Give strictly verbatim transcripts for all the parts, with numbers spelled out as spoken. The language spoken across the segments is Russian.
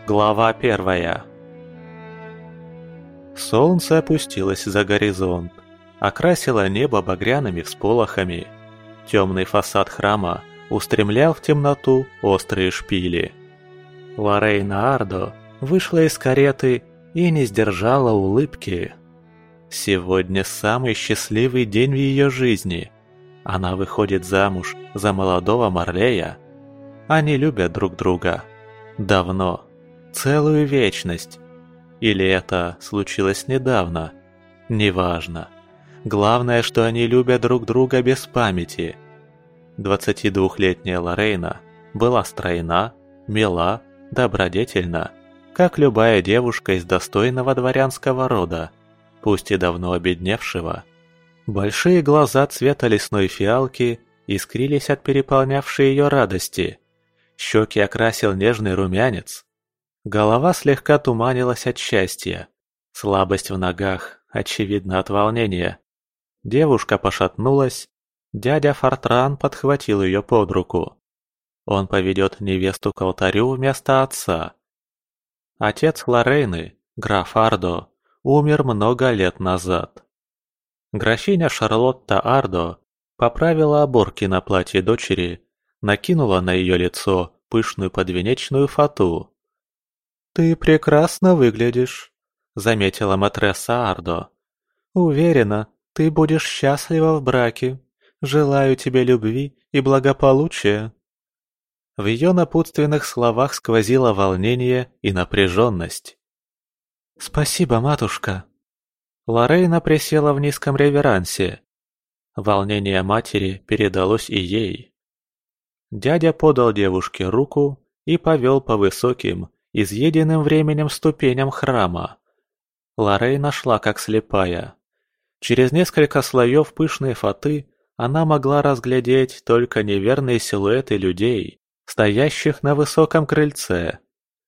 Глава первая. Солнце опустилось за горизонт, окрасило небо багряными всполохами. Темный фасад храма устремлял в темноту острые шпили. Лорейна Ардо вышла из кареты и не сдержала улыбки. Сегодня самый счастливый день в ее жизни. Она выходит замуж за молодого Марлея. Они любят друг друга. Давно. Целую вечность. Или это случилось недавно? Неважно. Главное, что они любят друг друга без памяти. Двадцатидвухлетняя Лорейна была стройна, мила, добродетельна, как любая девушка из достойного дворянского рода, пусть и давно обедневшего. Большие глаза цвета лесной фиалки искрились от переполнявшей ее радости. Щеки окрасил нежный румянец. Голова слегка туманилась от счастья. Слабость в ногах, очевидно, от волнения. Девушка пошатнулась. Дядя Фортран подхватил ее под руку. Он поведет невесту к алтарю вместо отца. Отец Лорейны, граф Ардо, умер много лет назад. Графиня Шарлотта Ардо поправила оборки на платье дочери, накинула на ее лицо пышную подвенечную фату. «Ты прекрасно выглядишь», — заметила матресса Ардо. «Уверена, ты будешь счастлива в браке. Желаю тебе любви и благополучия». В ее напутственных словах сквозило волнение и напряженность. «Спасибо, матушка». Лорейна присела в низком реверансе. Волнение матери передалось и ей. Дядя подал девушке руку и повел по высоким, изъеденным временем ступеням храма. Лорейна шла как слепая. Через несколько слоев пышной фаты она могла разглядеть только неверные силуэты людей, стоящих на высоком крыльце.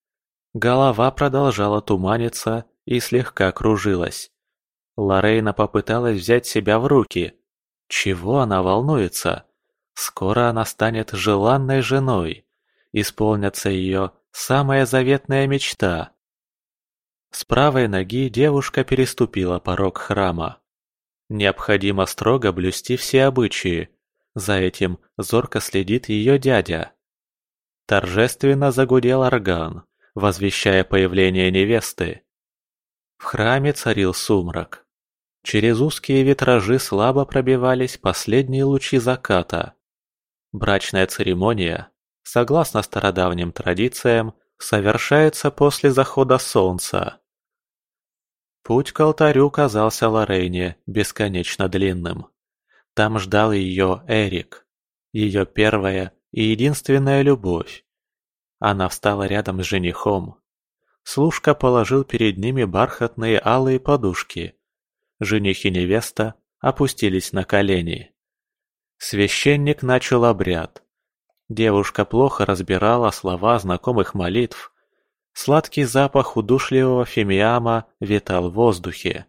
Голова продолжала туманиться и слегка кружилась. Лорейна попыталась взять себя в руки. Чего она волнуется? Скоро она станет желанной женой. Исполнится ее самая заветная мечта. С правой ноги девушка переступила порог храма. Необходимо строго блюсти все обычаи. За этим зорко следит ее дядя. Торжественно загудел орган, возвещая появление невесты. В храме царил сумрак. Через узкие витражи слабо пробивались последние лучи заката. Брачная церемония, согласно стародавним традициям, совершается после захода солнца. Путь к алтарю казался Лорейне бесконечно длинным. Там ждал ее Эрик, ее первая и единственная любовь. Она встала рядом с женихом. Служка положил перед ними бархатные алые подушки. Жених и невеста опустились на колени. Священник начал обряд. Девушка плохо разбирала слова знакомых молитв. Сладкий запах удушливого фимиама витал в воздухе.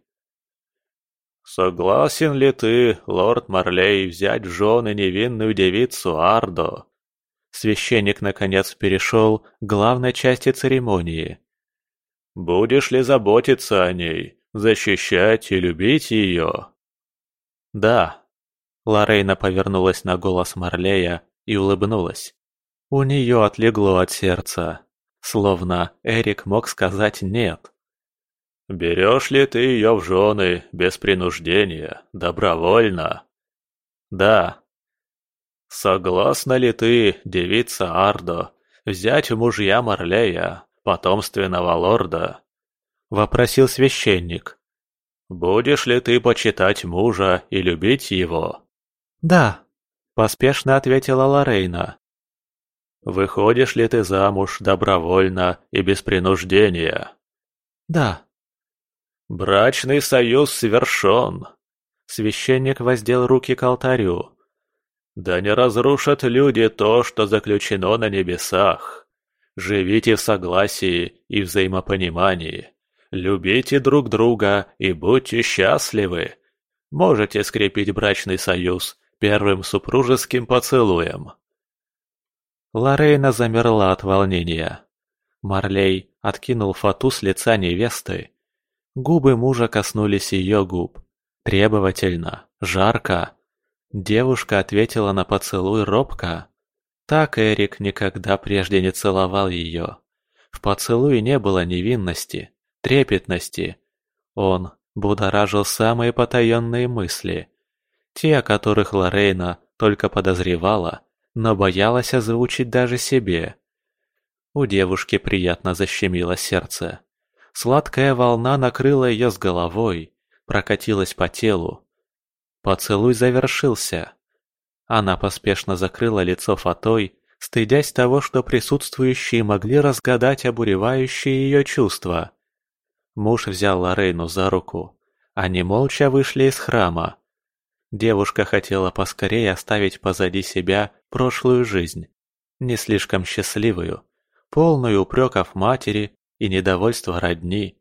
«Согласен ли ты, лорд Марлей, взять в жены невинную девицу Ардо?» Священник наконец перешел к главной части церемонии. «Будешь ли заботиться о ней, защищать и любить ее?» «Да». Лорейна повернулась на голос Марлея и улыбнулась. У нее отлегло от сердца, словно Эрик мог сказать «нет». «Берешь ли ты ее в жены без принуждения, добровольно?» «Да». «Согласна ли ты, девица Ардо, взять в мужья Марлея, потомственного лорда?» — вопросил священник. «Будешь ли ты почитать мужа и любить его?» «Да», — поспешно ответила Лорейна. «Выходишь ли ты замуж добровольно и без принуждения?» «Да». «Брачный союз совершен!» Священник воздел руки к алтарю. «Да не разрушат люди то, что заключено на небесах. Живите в согласии и взаимопонимании. Любите друг друга и будьте счастливы. Можете скрепить брачный союз первым супружеским поцелуем». Лорейна замерла от волнения. Марлей откинул фату с лица невесты. Губы мужа коснулись ее губ. Требовательно, жарко. Девушка ответила на поцелуй робко. Так Эрик никогда прежде не целовал ее. В поцелуе не было невинности, трепетности. Он будоражил самые потаенные мысли. Те, о которых Лорейна только подозревала, но боялась озвучить даже себе. У девушки приятно защемило сердце. Сладкая волна накрыла ее с головой, прокатилась по телу. Поцелуй завершился. Она поспешно закрыла лицо фатой, стыдясь того, что присутствующие могли разгадать обуревающие ее чувства. Муж взял Лорейну за руку. Они молча вышли из храма. Девушка хотела поскорее оставить позади себя прошлую жизнь, не слишком счастливую, полную упреков матери и недовольства родни.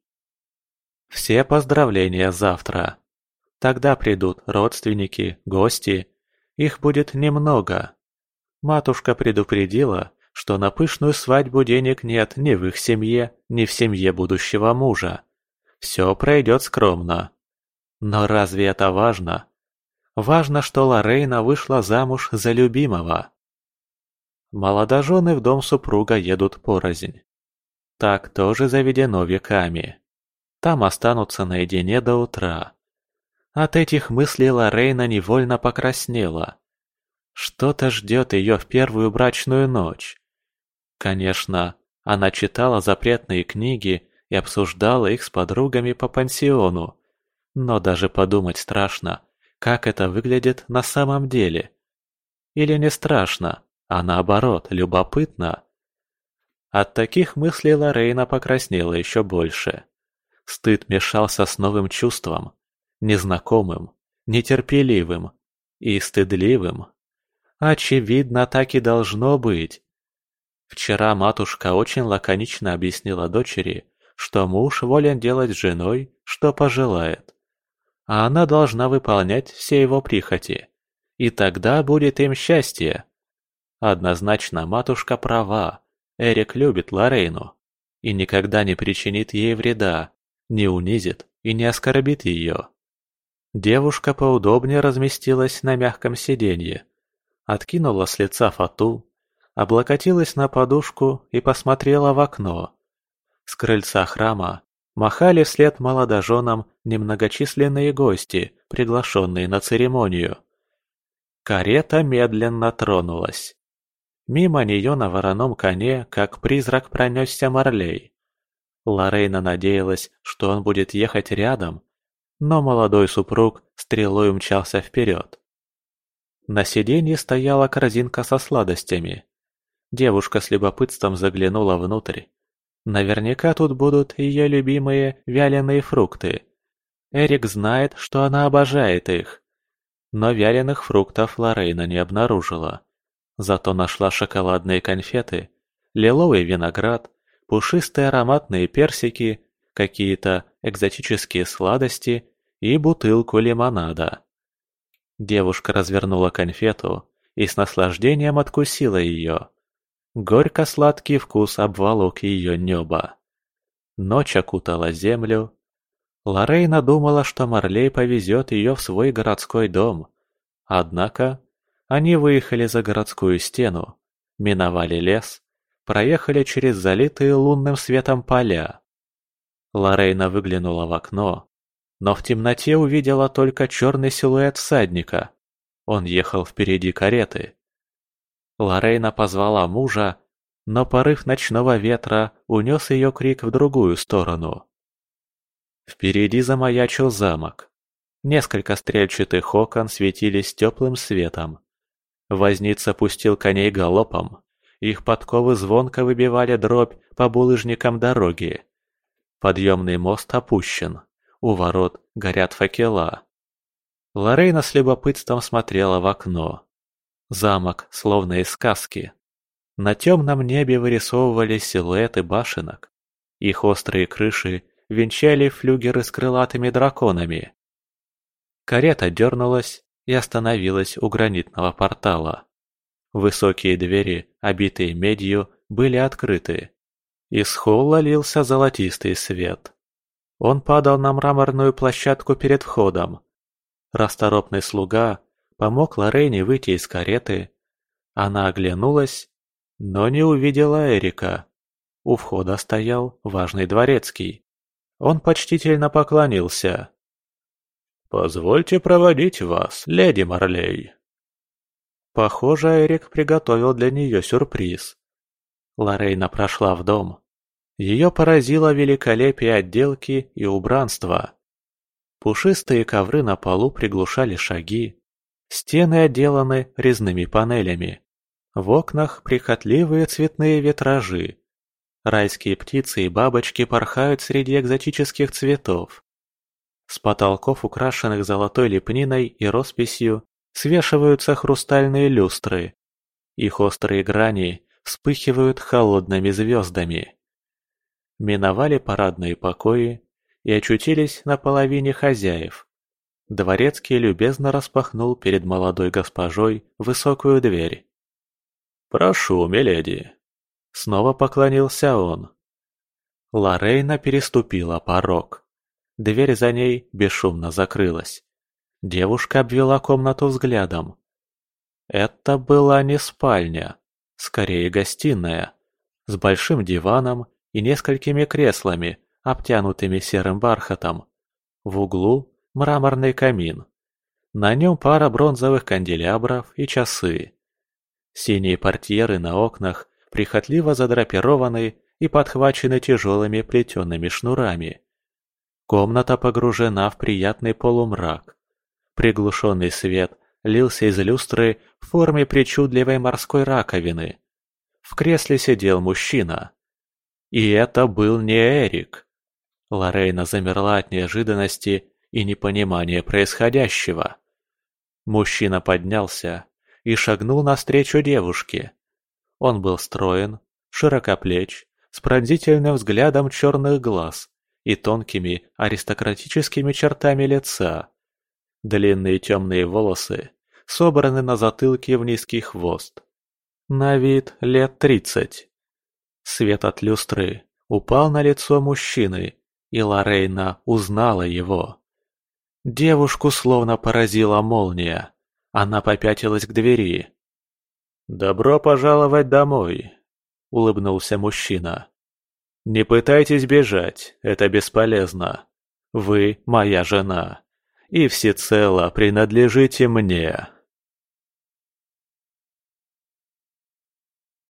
Все поздравления завтра. Тогда придут родственники, гости. Их будет немного. Матушка предупредила, что на пышную свадьбу денег нет ни в их семье, ни в семье будущего мужа. Все пройдет скромно. Но разве это важно? Важно, что Лорейна вышла замуж за любимого. Молодожены в дом супруга едут порознь. Так тоже заведено веками. Там останутся наедине до утра. От этих мыслей Лорейна невольно покраснела. Что-то ждет ее в первую брачную ночь. Конечно, она читала запретные книги и обсуждала их с подругами по пансиону. Но даже подумать страшно, как это выглядит на самом деле. Или не страшно, а наоборот, любопытно. От таких мыслей Лорейна покраснела еще больше. Стыд мешался с новым чувством, незнакомым, нетерпеливым и стыдливым. Очевидно, так и должно быть. Вчера матушка очень лаконично объяснила дочери, что муж волен делать с женой, что пожелает. А она должна выполнять все его прихоти. И тогда будет им счастье. Однозначно матушка права. Эрик любит Лорейну. И никогда не причинит ей вреда, не унизит и не оскорбит ее. Девушка поудобнее разместилась на мягком сиденье. Откинула с лица фату, облокотилась на подушку и посмотрела в окно. С крыльца храма махали вслед молодоженам немногочисленные гости, приглашенные на церемонию. Карета медленно тронулась. Мимо нее на вороном коне, как призрак, пронесся Марлей. Лорейна надеялась, что он будет ехать рядом, но молодой супруг стрелой умчался вперед. На сиденье стояла корзинка со сладостями. Девушка с любопытством заглянула внутрь. Наверняка тут будут ее любимые вяленые фрукты. Эрик знает, что она обожает их. Но вяленых фруктов Лорейна не обнаружила. Зато нашла шоколадные конфеты, лиловый виноград, пушистые ароматные персики, какие-то экзотические сладости и бутылку лимонада. Девушка развернула конфету и с наслаждением откусила ее. Горько-сладкий вкус обволок ее небо. Ночь окутала землю. Лорейна думала, что Марлей повезет ее в свой городской дом. Однако они выехали за городскую стену, миновали лес, проехали через залитые лунным светом поля. Лорейна выглянула в окно, но в темноте увидела только черный силуэт всадника. Он ехал впереди кареты. Лорейна позвала мужа, но порыв ночного ветра унес ее крик в другую сторону. Впереди замаячил замок. Несколько стрельчатых окон светились теплым светом. Возница пустил коней галопом. Их подковы звонко выбивали дробь по булыжникам дороги. Подъемный мост опущен. У ворот горят факела. Лорейна с любопытством смотрела в окно. Замок, словно из сказки. На темном небе вырисовывались силуэты башенок. Их острые крыши венчали флюгеры с крылатыми драконами. Карета дернулась и остановилась у гранитного портала. Высокие двери, обитые медью, были открыты. Из холла лился золотистый свет. Он падал на мраморную площадку перед входом. Расторопный слуга помог Лорейне выйти из кареты. Она оглянулась, но не увидела Эрика. У входа стоял важный дворецкий. Он почтительно поклонился. «Позвольте проводить вас, леди Марлей». Похоже, Эрик приготовил для нее сюрприз. Лорейна прошла в дом. Ее поразило великолепие отделки и убранства. Пушистые ковры на полу приглушали шаги. Стены отделаны резными панелями. В окнах прихотливые цветные витражи. Райские птицы и бабочки порхают среди экзотических цветов. С потолков, украшенных золотой лепниной и росписью, свешиваются хрустальные люстры. Их острые грани вспыхивают холодными звездами. Миновали парадные покои и очутились на половине хозяев. Дворецкий любезно распахнул перед молодой госпожой высокую дверь. «Прошу, миледи!» Снова поклонился он. Лорейна переступила порог. Дверь за ней бесшумно закрылась. Девушка обвела комнату взглядом. Это была не спальня, скорее гостиная, с большим диваном и несколькими креслами, обтянутыми серым бархатом. В углу мраморный камин. На нем пара бронзовых канделябров и часы. Синие портьеры на окнах прихотливо задрапированы и подхвачены тяжелыми плетеными шнурами. Комната погружена в приятный полумрак. Приглушенный свет лился из люстры в форме причудливой морской раковины. В кресле сидел мужчина. И это был не Эрик. Лорейна замерла от неожиданности и непонимания происходящего. Мужчина поднялся и шагнул навстречу девушке. Он был строен, широкоплеч, с пронзительным взглядом черных глаз и тонкими аристократическими чертами лица. Длинные темные волосы собраны на затылке в низкий хвост. На вид лет тридцать. Свет от люстры упал на лицо мужчины, и Лорейна узнала его. Девушку словно поразила молния. Она попятилась к двери. «Добро пожаловать домой», — улыбнулся мужчина. «Не пытайтесь бежать, это бесполезно. Вы моя жена, и всецело принадлежите мне».